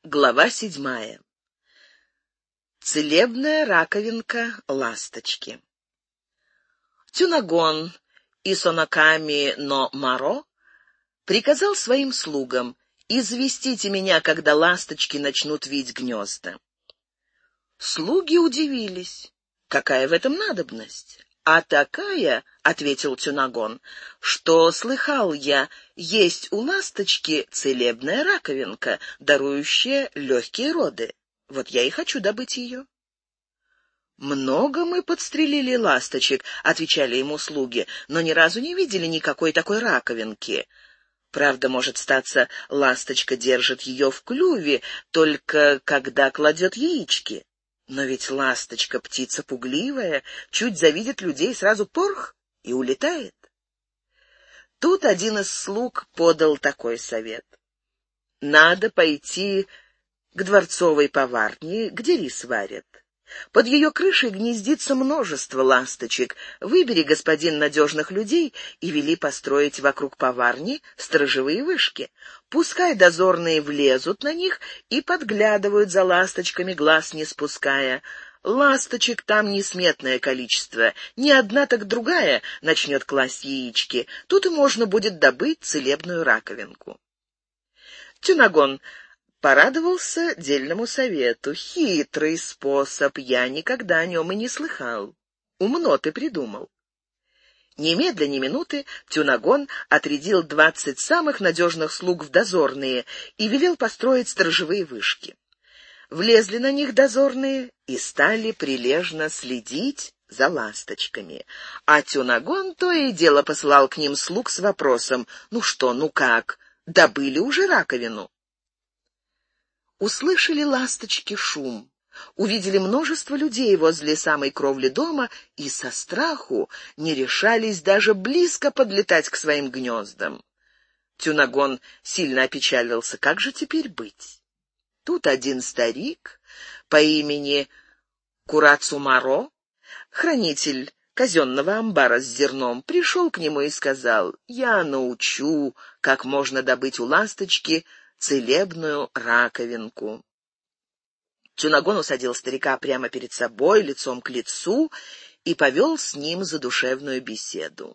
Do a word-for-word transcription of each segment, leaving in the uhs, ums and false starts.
Глава седьмая. Целебная раковинка ласточки. Тюнагон Исонаками но Маро приказал своим слугам: «Известите меня, когда ласточки начнут вить гнезда». Слуги удивились. Какая в этом надобность? «А такая, — ответил Тюнагон, — что слыхал я, есть у ласточки целебная раковинка, дарующая легкие роды. Вот я и хочу добыть ее». «Много мы подстрелили ласточек, — отвечали ему слуги, — но ни разу не видели никакой такой раковинки. Правда, может статься, ласточка держит ее в клюве, только когда кладет яички. Но ведь ласточка — птица пугливая, чуть завидит людей, сразу порх и улетает». Тут один из слуг подал такой совет: «Надо пойти к дворцовой поварне, где рис варят. Под ее крышей гнездится множество ласточек. Выбери, господин, надежных людей и вели построить вокруг поварни сторожевые вышки. Пускай дозорные влезут на них и подглядывают за ласточками, глаз не спуская. Ласточек там несметное количество, ни одна, так другая начнет класть яички. Тут и можно будет добыть целебную раковинку». Тюнагон порадовался дельному совету. «Хитрый способ, я никогда о нем и не слыхал. Умно ты придумал». Немедля ни минуты Тюнагон отрядил двадцать самых надежных слуг в дозорные и велел построить сторожевые вышки. Влезли на них дозорные и стали прилежно следить за ласточками. А Тюнагон то и дело посылал к ним слуг с вопросом: «Ну что, ну как, добыли уже раковину?» Услышали ласточки шум, увидели множество людей возле самой кровли дома и со страху не решались даже близко подлетать к своим гнездам. Тюнагон сильно опечалился. Как же теперь быть? Тут один старик по имени Курацумаро, хранитель казенного амбара с зерном, пришел к нему и сказал: «Я научу, как можно добыть у ласточки целебную раковинку». Тюнагон усадил старика прямо перед собой, лицом к лицу, и повел с ним задушевную беседу.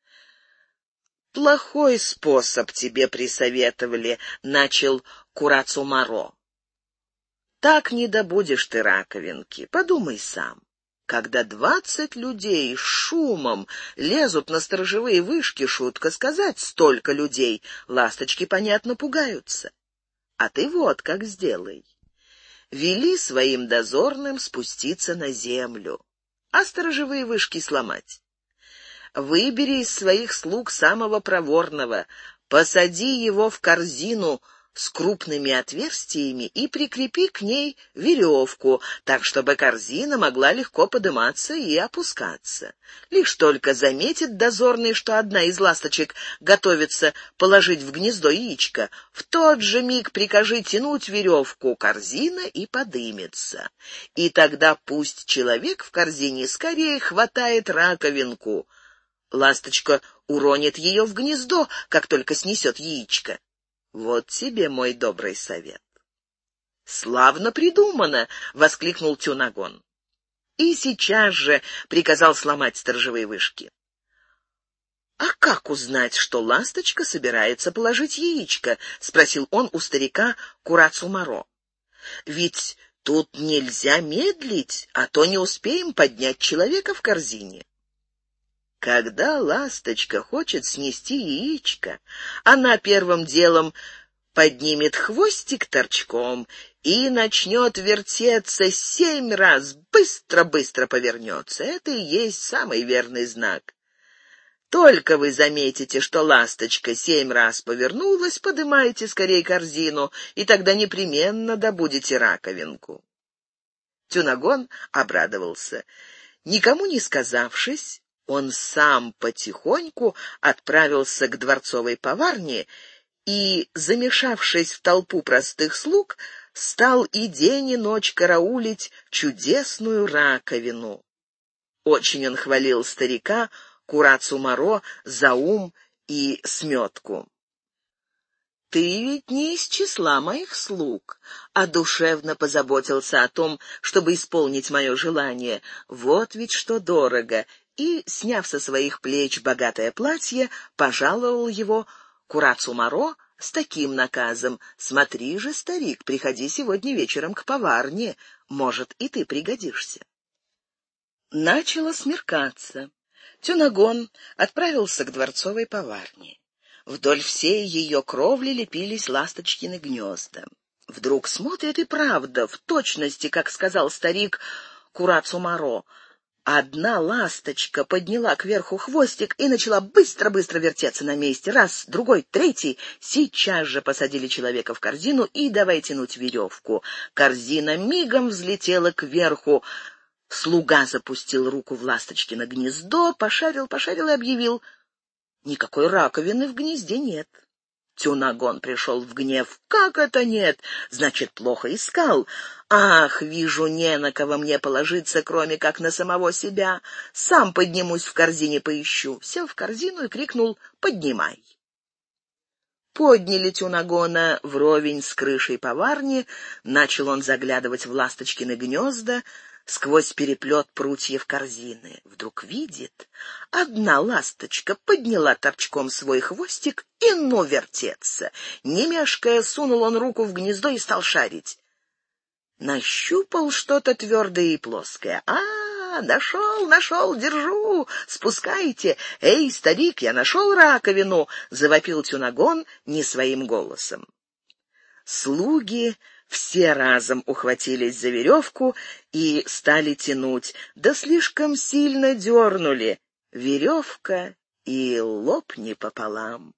«Плохой способ тебе присоветовали, — начал Курацумаро. — Так не добудешь ты раковинки. Подумай сам. Когда двадцать людей с шумом лезут на сторожевые вышки, шутка сказать, столько людей, ласточки, понятно, пугаются. А ты вот как сделай. Вели своим дозорным спуститься на землю, а сторожевые вышки сломать. Выбери из своих слуг самого проворного, посади его в корзину с крупными отверстиями и прикрепи к ней веревку, так, чтобы корзина могла легко подниматься и опускаться. Лишь только заметит дозорный, что одна из ласточек готовится положить в гнездо яичко, в тот же миг прикажи тянуть веревку, корзина и подымется. И тогда пусть человек в корзине скорее хватает раковинку. Ласточка уронит ее в гнездо, как только снесет яичко. Вот тебе мой добрый совет». «Славно придумано!» — воскликнул Тюнагон. И сейчас же приказал сломать сторожевые вышки. «А как узнать, что ласточка собирается положить яичко?» — спросил он у старика Курацумаро. «Ведь тут нельзя медлить, а то не успеем поднять человека в корзине». Когда ласточка хочет снести яичко, она первым делом поднимет хвостик торчком и начнет вертеться семь раз, быстро-быстро повернется. Это и есть самый верный знак. Только вы заметите, что ласточка семь раз повернулась, подымайте скорее корзину, и тогда непременно добудете раковинку. Тюнагон обрадовался. Никому не сказавшись, он сам потихоньку отправился к дворцовой поварне и, замешавшись в толпу простых слуг, стал и день и ночь караулить чудесную раковину. Очень он хвалил старика Курацумаро за ум и сметку. ты ведь не из числа моих слуг, а душевно позаботился о том, чтобы исполнить мое желание. Вот ведь что дорого!» И, сняв со своих плеч богатое платье, пожаловал его Курацу-Маро с таким наказом: «Смотри же, старик, приходи сегодня вечером к поварне, может, и ты пригодишься». Начало смеркаться. Тюнагон отправился к дворцовой поварне. Вдоль всей ее кровли лепились ласточкины гнезда. Вдруг смотрит, и правда, в точности, как сказал старик Курацу-Маро, одна ласточка подняла кверху хвостик и начала быстро-быстро вертеться на месте. Раз, другой, третий. Сейчас же посадили человека в корзину и давай тянуть веревку. Корзина мигом взлетела кверху. Слуга запустил руку в ласточкино гнездо, пошарил, пошарил и объявил: никакой раковины в гнезде нет. Тюнагон пришел в гнев. «Как это нет? Значит, плохо искал. Ах, вижу, не на кого мне положиться, кроме как на самого себя. Сам поднимусь в корзине поищу». Сел в корзину и крикнул: «Поднимай». Подняли Тюнагона вровень с крышей поварни, начал он заглядывать в ласточкины гнезда, сквозь переплет прутьев корзины. Вдруг видит, одна ласточка подняла торчком свой хвостик и ну вертеться. Не мешкая, сунул он руку в гнездо и стал шарить. Нащупал что-то твердое и плоское. «А, нашел, нашел, держу, спускайте! Эй, старик, я нашел раковину!» — завопил Тюнагон не своим голосом. Слуги все разом ухватились за веревку и стали тянуть, да слишком сильно дернули. Веревка и лопни пополам.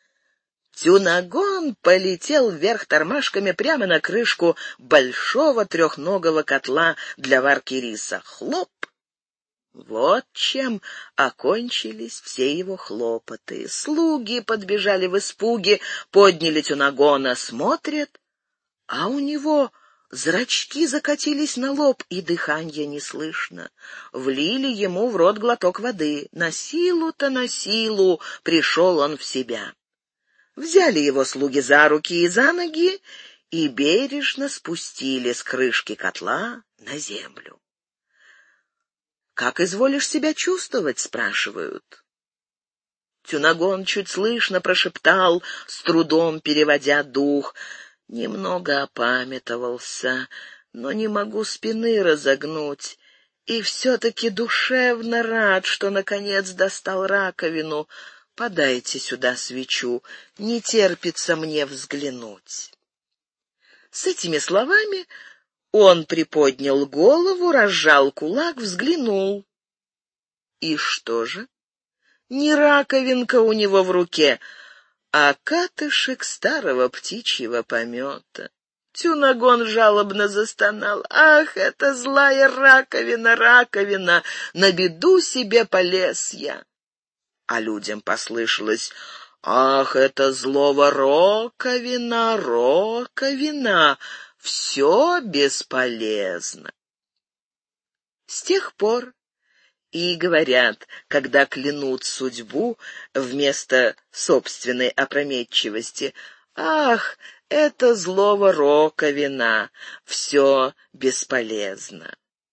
Тюнагон полетел вверх тормашками прямо на крышку большого трехногого котла для варки риса. Хлоп! Вот чем окончились все его хлопоты. Слуги подбежали в испуге, подняли Тюнагона, смотрят, а у него зрачки закатились на лоб, и дыханья не слышно. Влили ему в рот глоток воды. На силу-то на силу пришел он в себя. Взяли его слуги за руки и за ноги и бережно спустили с крышки котла на землю. «Как изволишь себя чувствовать?» — спрашивают. Тюнагон чуть слышно прошептал, с трудом переводя дух: «Немного опамятовался, но не могу спины разогнуть, и все-таки душевно рад, что наконец достал раковину. Подайте сюда свечу, не терпится мне взглянуть». С этими словами он приподнял голову, разжал кулак, взглянул. И что же? Не раковинка у него в руке, а катышек старого птичьего помета. Тюнагон жалобно застонал: «Ах, это злая раковина, раковина! На беду себе полез я!» А людям послышалось: «Ах, это злого роковина, роковина! Все бесполезно». С тех пор и говорят, когда клянут судьбу вместо собственной опрометчивости: «Ах, это злого роковина, все бесполезно».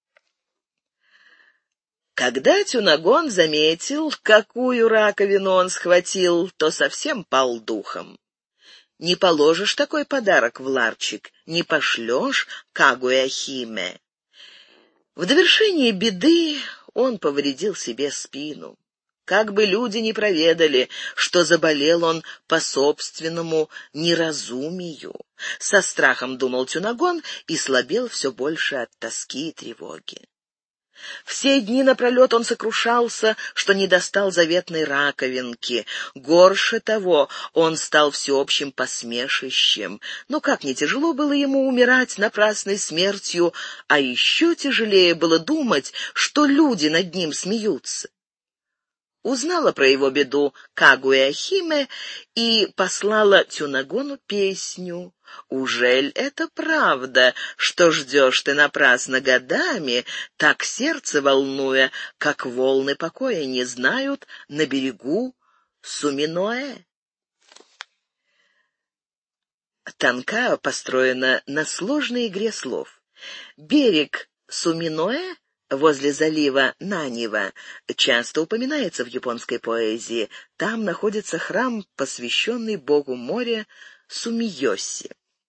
Когда Тюнагон заметил, какую раковину он схватил, то совсем пал духом. Не положишь такой подарок в ларчик, не пошлешь Кагуя-Химе. В довершение беды он повредил себе спину. Как бы люди ни проведали, что заболел он по собственному неразумию. Со страхом думал Тюнагон и слабел все больше от тоски и тревоги. Все дни напролет он сокрушался, что не достал заветной раковинки. Горше того, он стал всеобщим посмешищем. Но как не тяжело было ему умирать напрасной смертью, а еще тяжелее было думать, что люди над ним смеются. Узнала про его беду Кагуя-Химе и послала Тюнагону песню. «Ужель это правда, что ждешь ты напрасно годами, так сердце волнуя, как волны покоя не знают на берегу Суминоэ?» Танка построена на сложной игре слов. Берег Суминоэ возле залива Нанива часто упоминается в японской поэзии. Там находится храм, посвященный богу моря Сумиёси.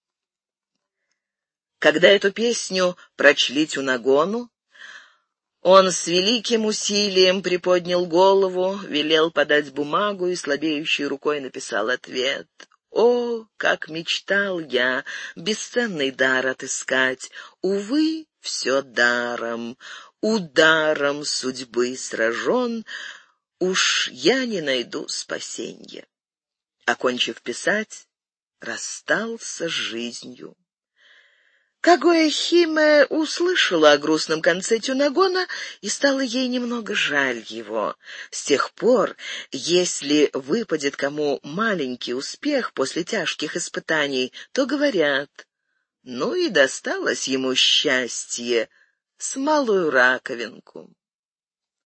Когда эту песню прочли Тюнагону, он с великим усилием приподнял голову, велел подать бумагу и слабеющей рукой написал ответ. «О, как мечтал я бесценный дар отыскать! Увы, все даром, ударом судьбы сражен, уж я не найду спасенья». Окончив писать, расстался с жизнью. Кагоэ Химе услышала о грустном конце Тюнагона, и стало ей немного жаль его. С тех пор, если выпадет кому маленький успех после тяжких испытаний, то говорят: «Ну и досталось ему счастье с малую раковинку».